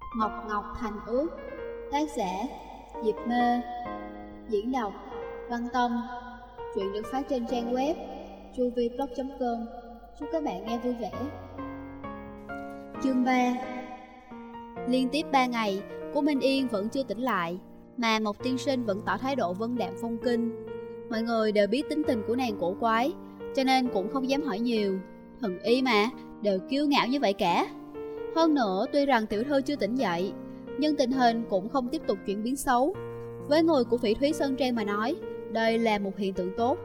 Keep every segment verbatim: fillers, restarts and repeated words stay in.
Ngọc Ngọc Thành Ước. Tác giả Diệp Mê. Diễn đọc Văn Tâm. Truyện được phát trên trang web chuviblog chấm com. Chúc các bạn nghe vui vẻ. Chương ba. Liên tiếp ba ngày, Cố Minh Yên vẫn chưa tỉnh lại, mà Mộc Tiên Sinh vẫn tỏ thái độ vân đạm phong kinh. Mọi người đều biết tính tình của nàng cổ quái, cho nên cũng không dám hỏi nhiều. Thần y mà, đều kiêu ngạo như vậy cả. Hơn nữa, tuy rằng tiểu thư chưa tỉnh dậy, nhưng tình hình cũng không tiếp tục chuyển biến xấu. Với người của Phỉ Thúy Sơn Trang mà nói, đây là một hiện tượng tốt.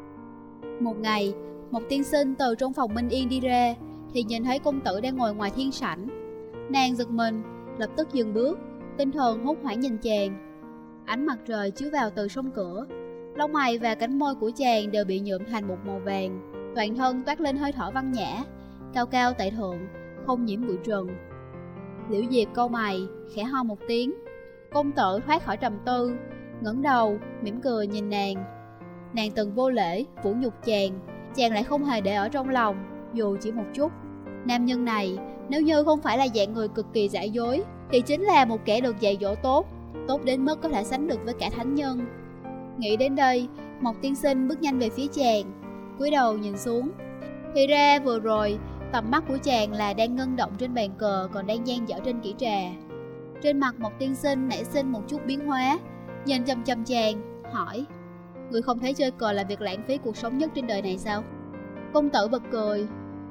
Một ngày, Mộc Tiên Sinh từ trong phòng Minh Yên đi ra, thì nhìn thấy công tử đang ngồi ngoài thiên sảnh. Nàng giật mình, lập tức dừng bước, tinh thần hốt hoảng nhìn chàng. Ánh mặt trời chiếu vào từ song cửa, lông mày và cánh môi của chàng đều bị nhuộm thành một màu vàng, toàn thân toát lên hơi thở văn nhã, cao cao tại thượng, không nhiễm bụi trần. Liễu Diệp cau mày, khẽ ho một tiếng. Công tử thoát khỏi trầm tư, ngẩng đầu, mỉm cười nhìn nàng. Nàng từng vô lễ, vũ nhục chàng, chàng lại không hề để ở trong lòng, dù chỉ một chút. Nam nhân này, nếu như không phải là dạng người cực kỳ giả dối, thì chính là một kẻ được dạy dỗ tốt, tốt đến mức có thể sánh được với cả thánh nhân. Nghĩ đến đây, Mộc Tiên Sinh bước nhanh về phía chàng, cúi đầu nhìn xuống. Thì ra vừa rồi, tầm mắt của chàng là đang ngân động trên bàn cờ, còn đang dang dở trên kỹ trà. Trên mặt Mộc Tiên Sinh nảy sinh một chút biến hóa, nhìn chăm chăm chàng, hỏi: "Người không thấy chơi cờ là việc lãng phí cuộc sống nhất trên đời này sao?" Công tử bật cười.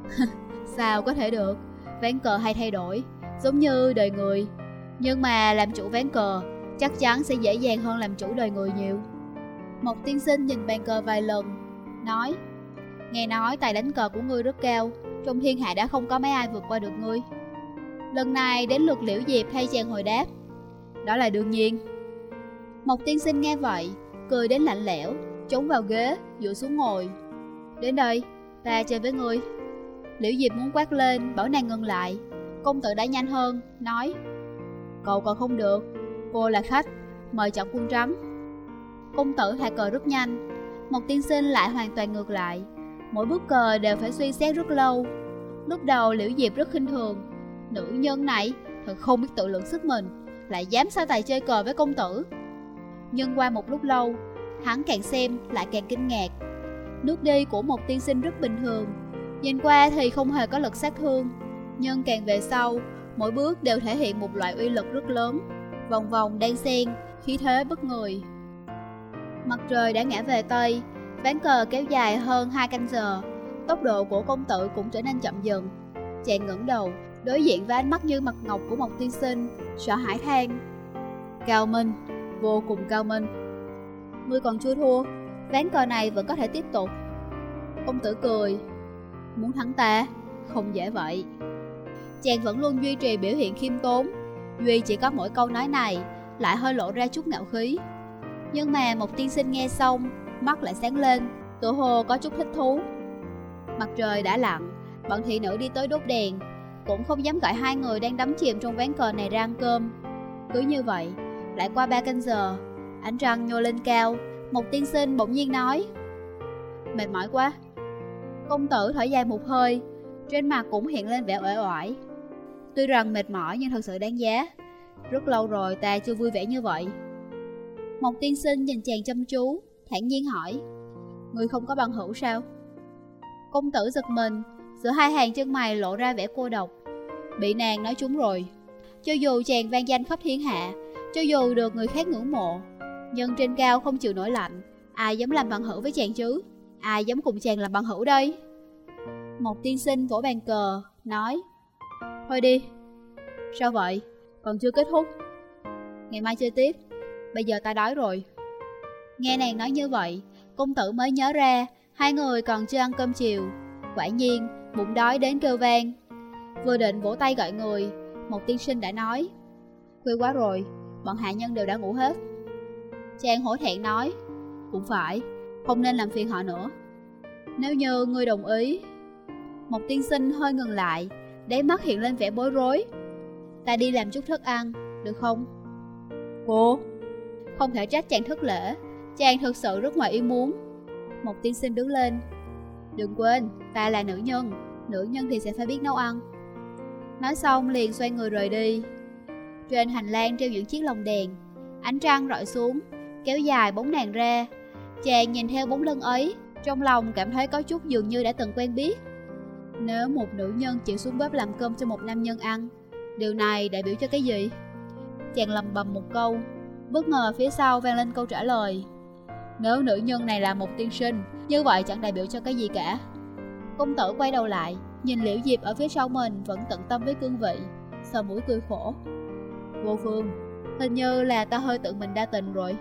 Sao có thể được, ván cờ hay thay đổi, giống như đời người. Nhưng mà làm chủ ván cờ chắc chắn sẽ dễ dàng hơn làm chủ đời người nhiều. Mộc Tiên Sinh nhìn bàn cờ vài lần, nói: "Nghe nói tài đánh cờ của ngươi rất cao, trong thiên hạ đã không có mấy ai vượt qua được ngươi." Lần này đến lượt Liễu Diệp thay chàng hồi đáp: "Đó là đương nhiên." Mộc Tiên Sinh nghe vậy, cười đến lạnh lẽo, chống vào ghế, dựa xuống ngồi. "Đến đây, ta chơi với ngươi." Liễu Diệp muốn quát lên, bảo nàng ngừng lại. Công tử đã nhanh hơn, nói: "Cậu còn không được, cô là khách, mời chọn quân trắng." Công tử thả cờ rất nhanh, Mộc Tiên Sinh lại hoàn toàn ngược lại. Mỗi bước cờ đều phải suy xét rất lâu. Lúc đầu Liễu Diệp rất khinh thường, nữ nhân này thật không biết tự lượng sức mình, lại dám so tài chơi cờ với công tử. Nhưng qua một lúc lâu, hắn càng xem lại càng kinh ngạc. Nước đi của Mộc Tiên Sinh rất bình thường, nhìn qua thì không hề có lực sát thương, nhưng càng về sau, mỗi bước đều thể hiện một loại uy lực rất lớn, vòng vòng đan xen, khí thế bất người. Mặt trời đã ngã về Tây, ván cờ kéo dài hơn hai canh giờ, tốc độ của công tử cũng trở nên chậm dần. Chàng ngẩng đầu, đối diện với ánh mắt như mặt ngọc của Mộc Tiên Sinh, sợ hãi than: "Cao minh, vô cùng cao minh. Ngươi còn chưa thua, ván cờ này vẫn có thể tiếp tục." Công tử cười: "Muốn thắng ta, không dễ vậy." Chàng vẫn luôn duy trì biểu hiện khiêm tốn, duy chỉ có mỗi câu nói này lại hơi lộ ra chút ngạo khí. Nhưng mà Mộc Tiên Sinh nghe xong, mắt lại sáng lên, tựa hồ có chút thích thú. Mặt trời đã lặn, bọn thị nữ đi tới đốt đèn, cũng không dám gọi hai người đang đắm chìm trong ván cờ này ra ăn cơm. Cứ như vậy, lại qua ba canh giờ, ánh trăng nhô lên cao, Mộc Tiên Sinh bỗng nhiên nói: "Mệt mỏi quá." Công tử thở dài một hơi, trên mặt cũng hiện lên vẻ uể oải. "Tuy rằng mệt mỏi nhưng thật sự đáng giá. Rất lâu rồi ta chưa vui vẻ như vậy." Mộc Tiên Sinh nhìn chàng chăm chú, thản nhiên hỏi: "Ngươi không có bằng hữu sao?" Công tử giật mình, giữa hai hàng chân mày lộ ra vẻ cô độc. Bị nàng nói trúng rồi. Cho dù chàng vang danh khắp thiên hạ, cho dù được người khác ngưỡng mộ, nhưng trên cao không chịu nổi lạnh, ai dám làm bằng hữu với chàng chứ? Ai dám cùng chàng làm bằng hữu đây? Mộc Tiên Sinh vỗ bàn cờ, nói: "Thôi đi." "Sao vậy? Còn chưa kết thúc." "Ngày mai chơi tiếp, bây giờ ta đói rồi." Nghe nàng nói như vậy, công tử mới nhớ ra hai người còn chưa ăn cơm chiều. Quả nhiên, bụng đói đến kêu vang. Vừa định vỗ tay gọi người, Mộc Tiên Sinh đã nói: "Khuya quá rồi, bọn hạ nhân đều đã ngủ hết." Chàng hổ thẹn nói: "Cũng phải, không nên làm phiền họ nữa. Nếu như ngươi đồng ý." Mộc Tiên Sinh hơi ngừng lại, đáy mắt hiện lên vẻ bối rối. "Ta đi làm chút thức ăn, được không?" "Cô?" Không thể trách chàng thất lễ, chàng thực sự rất ngoài ý muốn. Mộc Tiên Sinh đứng lên: "Đừng quên, ta là nữ nhân, nữ nhân thì sẽ phải biết nấu ăn." Nói xong liền xoay người rời đi. Trên hành lang treo những chiếc lồng đèn, ánh trăng rọi xuống, kéo dài bóng nàng ra. Chàng nhìn theo bóng lưng ấy, trong lòng cảm thấy có chút dường như đã từng quen biết. Nếu một nữ nhân chịu xuống bếp làm cơm cho một nam nhân ăn, điều này đại biểu cho cái gì? Chàng lầm bầm một câu, bất ngờ phía sau vang lên câu trả lời. Nếu nữ nhân này là một tiên sinh, như vậy chẳng đại biểu cho cái gì cả. Công tử quay đầu lại, nhìn Liễu Diệp ở phía sau mình vẫn tận tâm với cương vị, sờ mũi cười khổ. Vô Phương, hình như là ta hơi tự mình đa tình rồi.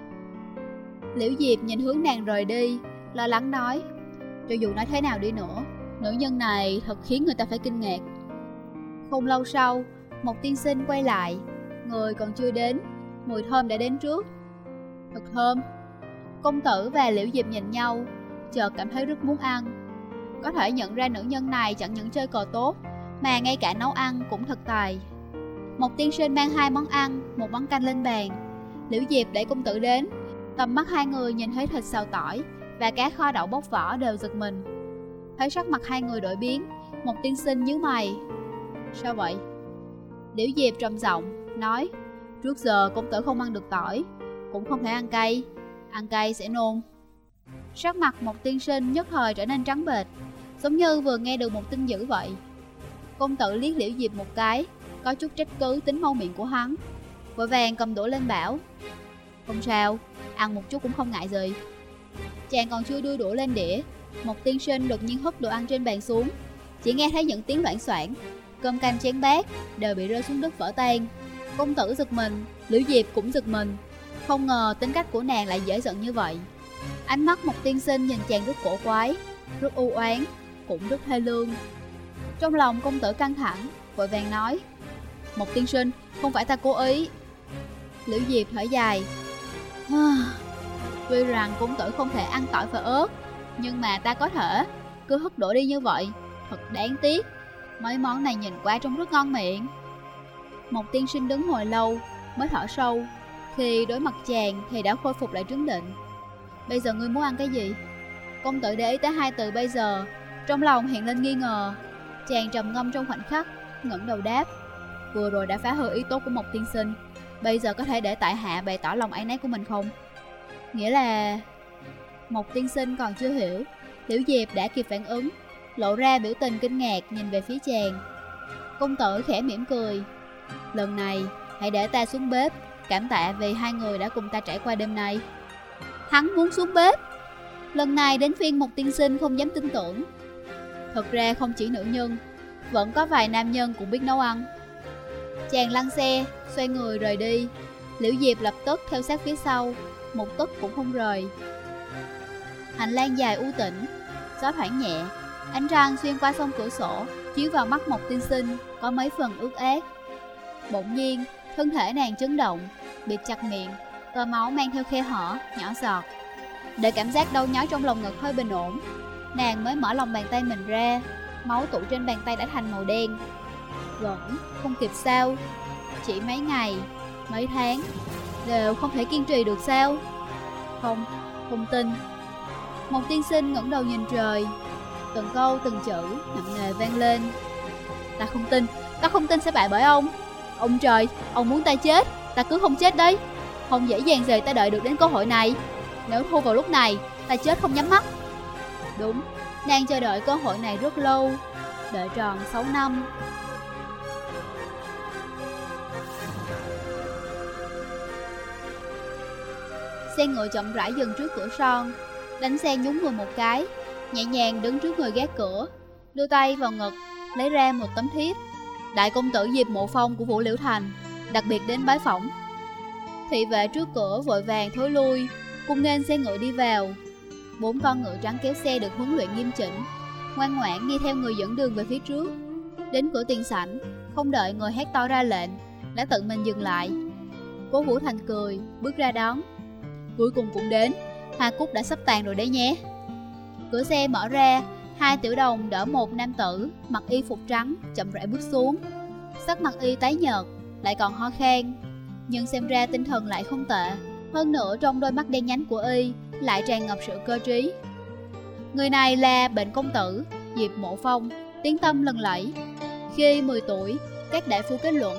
Liễu Diệp nhìn hướng nàng rời đi, lo lắng nói, cho dù nói thế nào đi nữa, nữ nhân này thật khiến người ta phải kinh ngạc. Không lâu sau, một tiên sinh quay lại, người còn chưa đến, mùi thơm đã đến trước. Thật thơm. Công tử và Liễu Diệp nhìn nhau, chợt cảm thấy rất muốn ăn. Có thể nhận ra nữ nhân này chẳng những chơi cờ tốt, mà ngay cả nấu ăn cũng thật tài. Một tiên sinh mang hai món ăn, một món canh lên bàn. Liễu Diệp đẩy công tử đến, tầm mắt hai người nhìn thấy thịt xào tỏi và cá kho đậu bóc vỏ đều giật mình. Thấy sắc mặt hai người đổi biến, một tiên sinh nhíu mày. Sao vậy? Liễu Diệp trầm giọng nói, trước giờ công tử không ăn được tỏi, cũng không thể ăn cay, ăn cay sẽ nôn. Sắc mặt một tiên sinh nhất thời trở nên trắng bệch, giống như vừa nghe được một tin dữ vậy. Công tử liếc Liễu Diệp một cái, có chút trách cứ tính mau miệng của hắn, vội vàng cầm đũa lên bảo, không sao, ăn một chút cũng không ngại gì. Chàng còn chưa đưa đũa lên đĩa, một tiên sinh đột nhiên hất đồ ăn trên bàn xuống, chỉ nghe thấy những tiếng loảng xoảng, cơm canh chén bát đều bị rơi xuống đất vỡ tan. Công tử giật mình, Liễu Diệp cũng giật mình, không ngờ tính cách của nàng lại dễ giận như vậy. Ánh mắt một tiên sinh nhìn chàng rất cổ quái, rất u oán, cũng rất thê lương. Trong lòng công tử căng thẳng, vội vàng nói, một tiên sinh, không phải ta cố ý. Liễu Diệp thở dài, tuy rằng công tử không thể ăn tỏi và ớt, nhưng mà ta có thể. Cứ hất đổ đi như vậy, thật đáng tiếc. Mấy món này nhìn qua trông rất ngon miệng. Một tiên sinh đứng hồi lâu mới thở sâu, khi đối mặt chàng thì đã khôi phục lại trấn định. Bây giờ ngươi muốn ăn cái gì? Công tử để ý tới hai từ bây giờ, trong lòng hiện lên nghi ngờ. Chàng trầm ngâm trong khoảnh khắc, ngẩng đầu đáp, vừa rồi đã phá hư ý tốt của một tiên sinh, bây giờ có thể để tại hạ bày tỏ lòng áy náy của mình không? Nghĩa là... Một tiên sinh còn chưa hiểu, Liễu Diệp đã kịp phản ứng, lộ ra biểu tình kinh ngạc nhìn về phía chàng. Công tử khẽ mỉm cười, lần này hãy để ta xuống bếp, cảm tạ vì hai người đã cùng ta trải qua đêm nay. Hắn muốn xuống bếp. Lần này đến phiên một tiên sinh không dám tin tưởng. Thật ra không chỉ nữ nhân, vẫn có vài nam nhân cũng biết nấu ăn. Chàng lăn xe, xoay người rời đi. Liễu Diệp lập tức theo sát phía sau, một tấc cũng không rời. Hành lang dài u tĩnh, gió thoảng nhẹ, ánh trăng xuyên qua song cửa sổ chiếu vào mắt một tiên sinh, có mấy phần ướt át. Bỗng nhiên, thân thể nàng chấn động, bịt chặt miệng, tơ máu mang theo khe hở, nhỏ giọt. Để cảm giác đau nhói trong lòng ngực hơi bình ổn, nàng mới mở lòng bàn tay mình ra. Máu tụ trên bàn tay đã thành màu đen. Vẫn không kịp sao? Chỉ mấy ngày, mấy tháng đều không thể kiên trì được sao? Không, không tin. Một tiên sinh ngẩng đầu nhìn trời, từng câu từng chữ nặng nề vang lên. Ta không tin, ta không tin sẽ bại bởi ông. Ông trời, ông muốn ta chết, ta cứ không chết đấy. Không dễ dàng gì ta đợi được đến cơ hội này. Nếu thua vào lúc này, ta chết không nhắm mắt. Đúng, nàng chờ đợi cơ hội này rất lâu, đợi tròn sáu năm. Xe ngựa chậm rãi dừng trước cửa son. Đánh xe nhún người một cái, nhẹ nhàng đứng trước người gác cửa, đưa tay vào ngực, lấy ra một tấm thiếp. Đại công tử Diệp Mộ Phong của Vũ Liễu Thành, đặc biệt đến bái phỏng. Thị vệ trước cửa vội vàng thối lui, cùng nghênh xe ngựa đi vào. Bốn con ngựa trắng kéo xe được huấn luyện nghiêm chỉnh, ngoan ngoãn đi theo người dẫn đường về phía trước. Đến cửa tiền sảnh, không đợi người hét to ra lệnh, đã tự mình dừng lại. Cố Vũ Thành cười, bước ra đón. Cuối cùng cũng đến, hoa cúc đã sắp tàn rồi đấy nhé. Cửa xe mở ra, hai tiểu đồng đỡ một nam tử mặc y phục trắng chậm rãi bước xuống. Sắc mặt y tái nhợt, lại còn ho khan, nhưng xem ra tinh thần lại không tệ. Hơn nữa trong đôi mắt đen nhánh của y lại tràn ngập sự cơ trí. Người này là bệnh công tử Diệp Mộ Phong, tiếng tăm lừng lẫy. Khi mười tuổi, các đại phu kết luận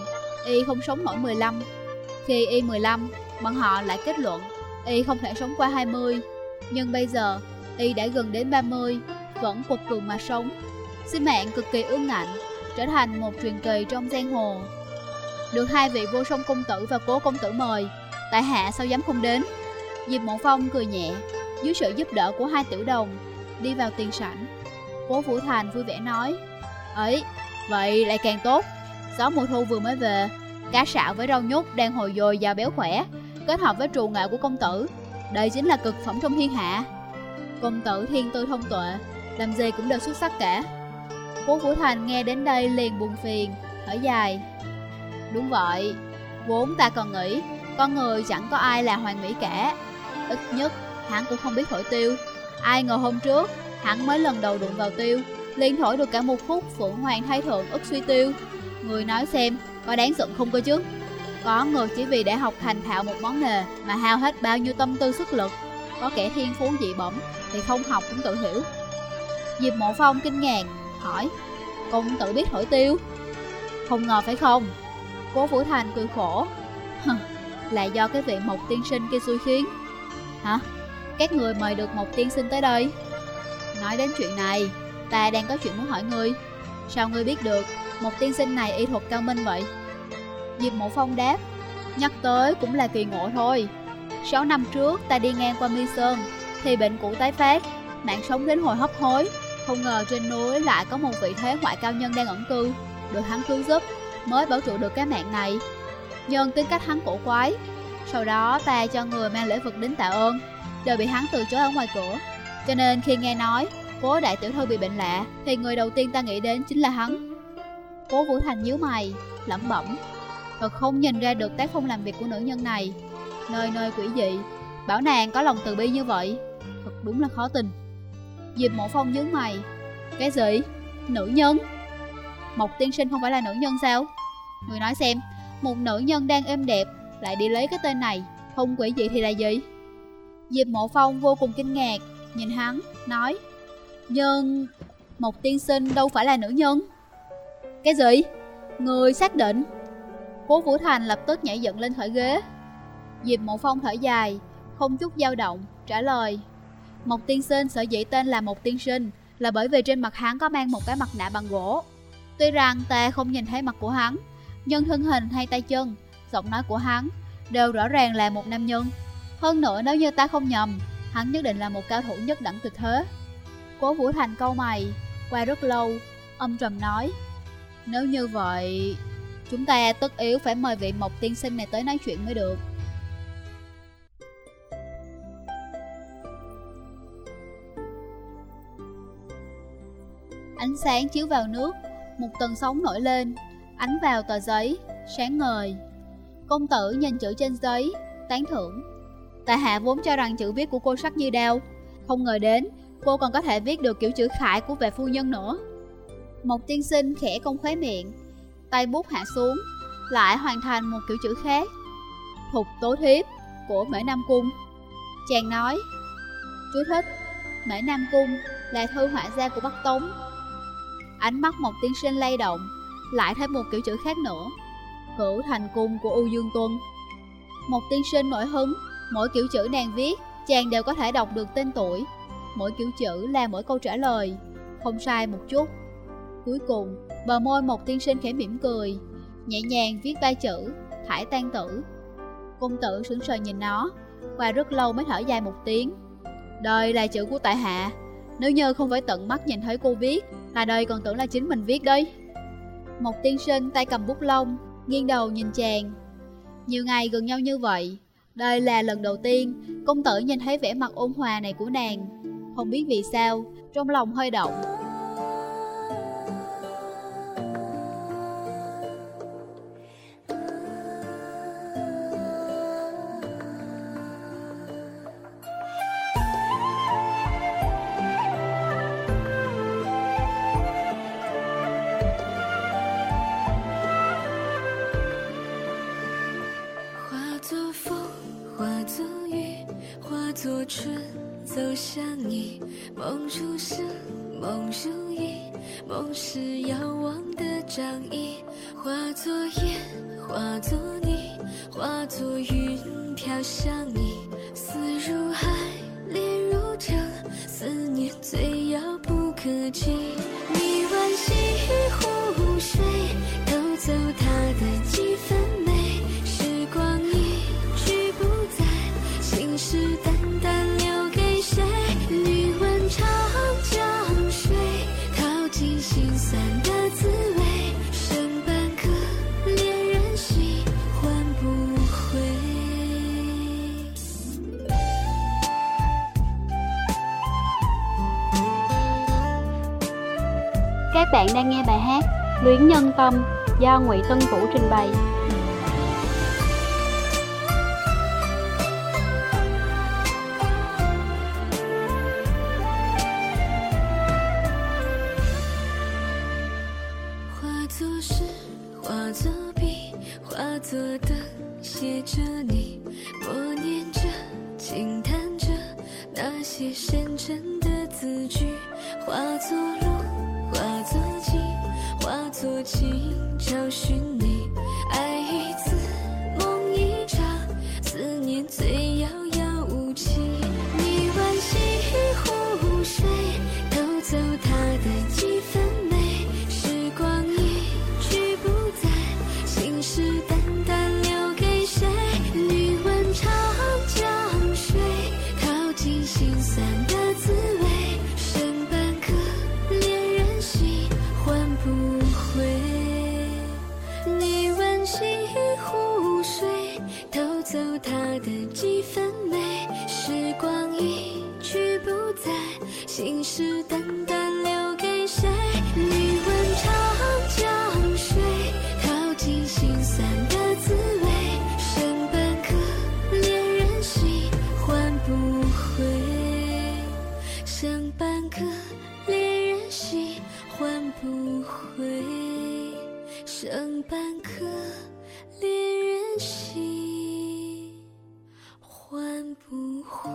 y không sống nổi mười lăm. Khi y mười lăm, bọn họ lại kết luận y không thể sống qua hai mươi. Nhưng bây giờ, y đã gần đến ba mươi, vẫn quật cường mà sống. Sinh mạng cực kỳ ương ngạnh, trở thành một truyền kỳ trong giang hồ. Được hai vị Vô Song công tử và Cố công tử mời, tại hạ sao dám không đến. Diệp Mộ Phong cười nhẹ, dưới sự giúp đỡ của hai tiểu đồng, đi vào tiền sảnh. Cố Vũ Thành vui vẻ nói, ấy, vậy lại càng tốt. Gió mùa thu vừa mới về, cá sạo với rau nhút đang hồi dồi dào béo khỏe, kết hợp với trù nghệ của công tử, đây chính là cực phẩm trong thiên hạ. Công tử thiên tư thông tuệ, làm gì cũng đều xuất sắc cả. Cố Vũ Thành nghe đến đây liền buồn phiền, thở dài. Đúng vậy, vốn ta còn nghĩ con người chẳng có ai là hoàn mỹ cả. Ít nhất hắn cũng không biết thổi tiêu. Ai ngờ hôm trước hắn mới lần đầu đụng vào tiêu, liền thổi được cả một khúc Phượng Hoàng Thái Thượng ức suy tiêu. Người nói xem, có đáng giận không cơ chứ? Có người chỉ vì để học thành thạo một món nghề mà hao hết bao nhiêu tâm tư sức lực. Có kẻ thiên phú dị bẩm thì không học cũng tự hiểu. Diệp Mộ Phong kinh ngạc hỏi, công tử biết thổi tiêu? Không ngờ phải không? Cố Vũ Thành cười khổ, là do cái vị Mộc tiên sinh kia xui khiến. Hả? Các người mời được Mộc tiên sinh tới đây? Nói đến chuyện này, ta đang có chuyện muốn hỏi ngươi. Sao ngươi biết được Mộc tiên sinh này y thuật cao minh vậy? Diệp Mộ Phong đáp, nhắc tới cũng là kỳ ngộ thôi. Sáu năm trước ta đi ngang qua Mi Sơn, thì bệnh cũ tái phát, mạng sống đến hồi hấp hối. Không ngờ trên núi lại có một vị thế ngoại cao nhân đang ẩn cư, được hắn cứu giúp mới bảo trụ được cái mạng này. Nhưng tính cách hắn cổ quái, sau đó ta cho người mang lễ vật đến tạ ơn, đều bị hắn từ chối ở ngoài cửa. Cho nên khi nghe nói Cố đại tiểu thư bị bệnh lạ, thì người đầu tiên ta nghĩ đến chính là hắn. Cố Vũ Thành nhíu mày, lẩm bẩm, thật không nhìn ra được tác phong làm việc của nữ nhân này, nơi nơi quỷ dị, bảo nàng có lòng từ bi như vậy, thật đúng là khó tin. Diệp Mộ Phong nhướng mày, cái gì? Nữ nhân? Mộc tiên sinh không phải là nữ nhân sao? Người nói xem, một nữ nhân đang êm đẹp lại đi lấy cái tên này, không quỷ dị thì là gì? Diệp Mộ Phong vô cùng kinh ngạc, nhìn hắn, nói, nhưng Mộc tiên sinh đâu phải là nữ nhân. Cái gì? Người xác định? Cố Vũ Thành lập tức nhảy dựng lên khỏi ghế. Diệp Mộ Phong thở dài, không chút dao động, trả lời, Mộc tiên sinh sở dĩ tên là Mộc tiên sinh là bởi vì trên mặt hắn có mang một cái mặt nạ bằng gỗ. Tuy rằng ta không nhìn thấy mặt của hắn, nhưng thân hình hay tay chân, giọng nói của hắn đều rõ ràng là một nam nhân. Hơn nữa nếu như ta không nhầm, hắn nhất định là một cao thủ nhất đẳng tuyệt thế. Cố Vũ Thành cau mày, qua rất lâu, âm trầm nói, nếu như vậy, chúng ta tất yếu phải mời vị Mộc tiên sinh này tới nói chuyện mới được. Ánh sáng chiếu vào nước, một tầng sóng nổi lên, ánh vào tờ giấy, sáng ngời. Công tử nhìn chữ trên giấy, tán thưởng. Tại hạ vốn cho rằng chữ viết của cô sắc như đao, không ngờ đến cô còn có thể viết được kiểu chữ khải của vệ phu nhân nữa. Mộc tiên sinh khẽ cong khóe miệng, tay bút hạ xuống, lại hoàn thành một kiểu chữ khác. Thục tố thiếp của Mễ Nam Cung. Chàng nói, chú thích, Mễ Nam Cung là thư họa gia của Bắc Tống. Ánh mắt Mộc tiên sinh lay động, lại thêm một kiểu chữ khác nữa, Cửu Thành Cung của U Dương Tuân. Mộc tiên sinh nổi hứng, mỗi kiểu chữ nàng viết, chàng đều có thể đọc được tên tuổi. Mỗi kiểu chữ là mỗi câu trả lời, không sai một chút. Cuối cùng, bờ môi Mộc tiên sinh khẽ mỉm cười, nhẹ nhàng viết ba chữ, Thải Tan Tử. Công tử sững sờ nhìn nó, qua rất lâu mới thở dài một tiếng. Đây là chữ của tại hạ, nếu như không phải tận mắt nhìn thấy cô viết, ta đây còn tưởng là chính mình viết đấy. Mộc tiên sinh tay cầm bút lông, nghiêng đầu nhìn chàng. Nhiều ngày gần nhau như vậy, đây là lần đầu tiên công tử nhìn thấy vẻ mặt ôn hòa này của nàng. Không biết vì sao, trong lòng hơi động. 春走向你，梦如诗，梦如影，梦是遥望的掌印，化作烟，化化作云飘向你，思如海，恋如城，思念最遥不可及。你惋惜湖水，偷走它的几分美，时光一去不再，心事淡淡留给谁？你问长江水，淘尽心酸的滋味，剩半颗恋人心，换不回。 Các bạn đang nghe bài hát Luyến Nhân Tâm do Ngụy Tân Vũ trình bày. Hóa作诗，化作笔，化作灯，写着你，默念着，轻弹着那些深沉的字句，化作路，化作景，化作情，找寻你，爱一次，梦一场，思念最遥遥无期。你惋惜湖水，偷走它的几分美，时光一去不再，心事淡淡留给谁？你问长江水，淘尽心酸的滋味，剩半颗恋人心，换不回。你惋惜湖水，偷走它的几分美，时光一去不再，心事淡淡留给谁？你问长江水，淘尽心酸的滋味，剩半颗恋人心，换不回。剩半颗恋人心，换不回。剩半颗恋人心，换不回。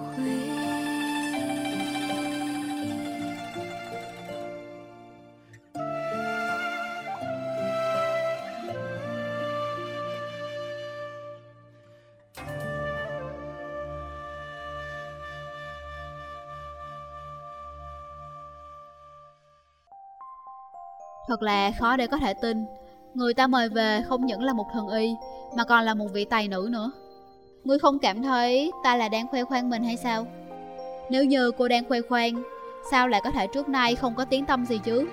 Thật là khó để có thể tin, người ta mời về không những là một thần y, mà còn là một vị tài nữ nữa. Ngươi không cảm thấy ta là đang khoe khoang mình hay sao? Nếu như cô đang khoe khoang, sao lại có thể trước nay không có tiếng tăm gì chứ?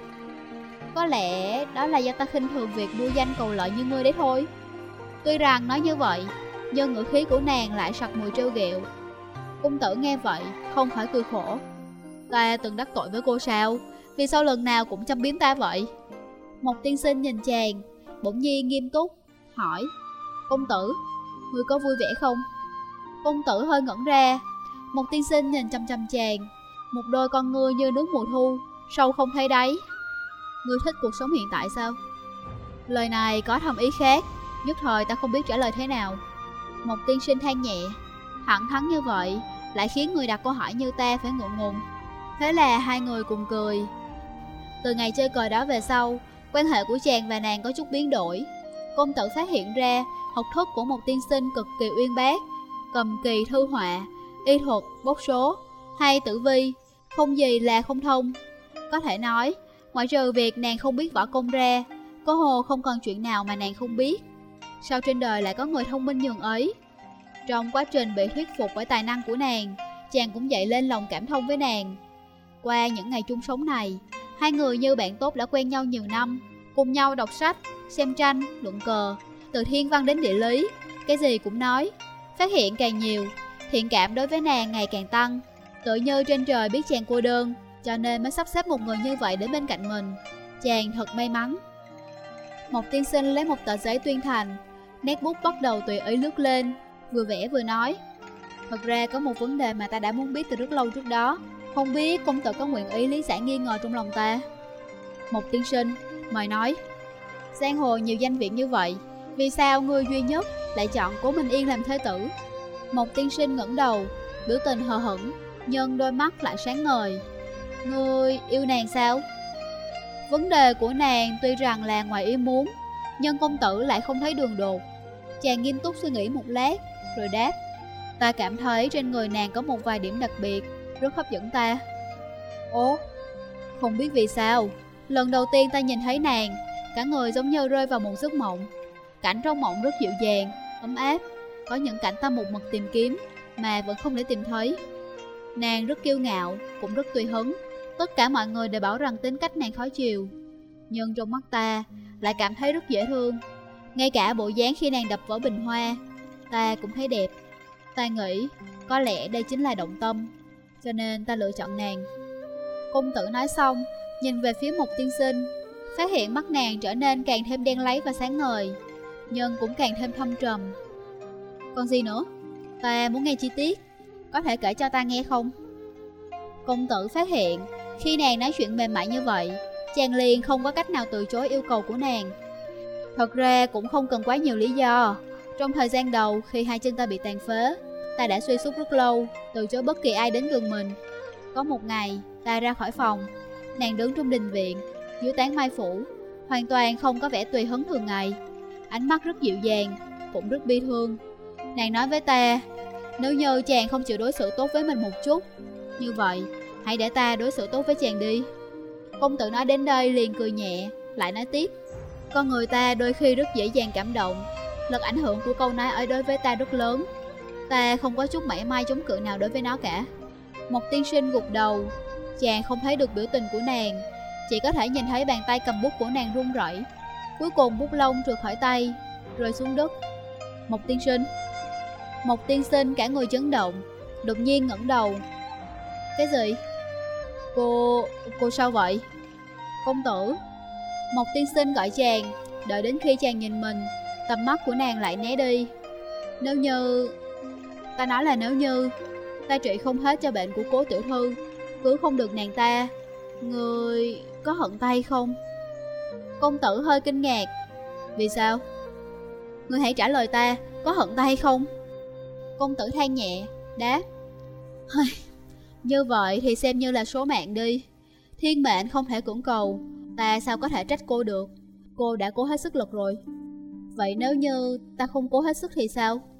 Có lẽ đó là do ta khinh thường việc mua danh cầu lợi như ngươi đấy thôi. Tuy rằng nói như vậy, nhưng ngữ khí của nàng lại sặc mùi trêu ghẹo. Cung tử nghe vậy, không khỏi cười khổ. Ta từng đắc tội với cô sao? Vì sao lần nào cũng châm biếm ta vậy? Một tiên sinh nhìn chàng, bỗng nhiên nghiêm túc, hỏi: Công tử, ngươi có vui vẻ không? Công tử hơi ngẩn ra. Một tiên sinh nhìn chăm chăm chàng, một đôi con ngươi như nước mùa thu, sâu không thấy đáy. Ngươi thích cuộc sống hiện tại sao? Lời này có thâm ý khác, nhất thời ta không biết trả lời thế nào. Một tiên sinh than nhẹ. Thẳng thắn như vậy lại khiến người đặt câu hỏi như ta phải ngượng ngùng. Thế là hai người cùng cười. Từ ngày chơi cờ đó về sau, quan hệ của chàng và nàng có chút biến đổi. Công tử phát hiện ra học thức của một tiên sinh cực kỳ uyên bác, cầm kỳ thư họa, y thuật, bốc số hay tử vi, không gì là không thông. Có thể nói, ngoại trừ việc nàng không biết võ công ra, có hồ không còn chuyện nào mà nàng không biết. Sao trên đời lại có người thông minh nhường ấy? Trong quá trình bị thuyết phục bởi tài năng của nàng, chàng cũng dậy lên lòng cảm thông với nàng. Qua những ngày chung sống này, hai người như bạn tốt đã quen nhau nhiều năm, cùng nhau đọc sách, xem tranh, luận cờ, từ thiên văn đến địa lý, cái gì cũng nói. Phát hiện càng nhiều, thiện cảm đối với nàng ngày càng tăng. Tự như trên trời biết chàng cô đơn, cho nên mới sắp xếp một người như vậy đến bên cạnh mình. Chàng thật may mắn. Một tiên sinh lấy một tờ giấy tuyên thành, nét bút bắt đầu tùy ý lướt lên, vừa vẽ vừa nói: Thật ra có một vấn đề mà ta đã muốn biết từ rất lâu trước đó, không biết công tử có nguyện ý lý giải nghi ngờ trong lòng ta. Một tiên sinh mời nói: Giang hồ nhiều danh viện như vậy, vì sao ngươi duy nhất lại chọn Cố Minh Yên làm thê tử? Một tiên sinh ngẩng đầu, biểu tình hờ hững, nhưng đôi mắt lại sáng ngời. Ngươi yêu nàng sao? Vấn đề của nàng tuy rằng là ngoài ý muốn, nhưng công tử lại không thấy đường đột. Chàng nghiêm túc suy nghĩ một lát, rồi đáp: Ta cảm thấy trên người nàng có một vài điểm đặc biệt, rất hấp dẫn ta. Ồ, không biết vì sao, lần đầu tiên ta nhìn thấy nàng, cả người giống như rơi vào một giấc mộng. Cảnh trong mộng rất dịu dàng, ấm áp, có những cảnh ta một mực tìm kiếm mà vẫn không thể tìm thấy. Nàng rất kiêu ngạo, cũng rất tùy hứng. Tất cả mọi người đều bảo rằng tính cách nàng khó chiều, nhưng trong mắt ta lại cảm thấy rất dễ thương. Ngay cả bộ dáng khi nàng đập vỡ bình hoa, ta cũng thấy đẹp. Ta nghĩ có lẽ đây chính là động tâm, cho nên ta lựa chọn nàng. Công tử nói xong, nhìn về phía Mộc tiên sinh, phát hiện mắt nàng trở nên càng thêm đen láy và sáng ngời, nhưng cũng càng thêm thâm trầm. Còn gì nữa? Ta muốn nghe chi tiết, có thể kể cho ta nghe không? Công tử phát hiện khi nàng nói chuyện mềm mại như vậy, chàng liền không có cách nào từ chối yêu cầu của nàng. Thật ra cũng không cần quá nhiều lý do. Trong thời gian đầu khi hai chân ta bị tàn phế, ta đã suy sút rất lâu, từ chối bất kỳ ai đến gần mình. Có một ngày, ta ra khỏi phòng, nàng đứng trong đình viện, dưới tán mai phủ, hoàn toàn không có vẻ tùy hứng thường ngày. Ánh mắt rất dịu dàng, cũng rất bi thương. Nàng nói với ta, nếu như chàng không chịu đối xử tốt với mình một chút, như vậy, hãy để ta đối xử tốt với chàng đi. Công tử nói đến đây liền cười nhẹ, lại nói tiếp: Con người ta đôi khi rất dễ dàng cảm động, lực ảnh hưởng của câu nói ấy đối với ta rất lớn. Ta không có chút mảy may chống cự nào đối với nó cả. Một tiên sinh gục đầu, chàng không thấy được biểu tình của nàng, chỉ có thể nhìn thấy bàn tay cầm bút của nàng run rẩy. Cuối cùng bút lông trượt khỏi tay, rơi xuống đất. Một tiên sinh. Một tiên sinh cả người chấn động, đột nhiên ngẩng đầu. Cái gì? Cô... cô sao vậy? Công tử. Một tiên sinh gọi chàng, đợi đến khi chàng nhìn mình, tầm mắt của nàng lại né đi. Nếu như... Ta nói là nếu như ta trị không hết cho bệnh của Cố tiểu thư, cứu không được nàng ta, người có hận ta hay không? Công tử hơi kinh ngạc. Vì sao? Người hãy trả lời ta, có hận ta hay không? Công tử than nhẹ, đáp: Như vậy thì xem như là số mạng đi. Thiên mệnh không thể cưỡng cầu, ta sao có thể trách cô được. Cô đã cố hết sức lực rồi. Vậy nếu như ta không cố hết sức thì sao?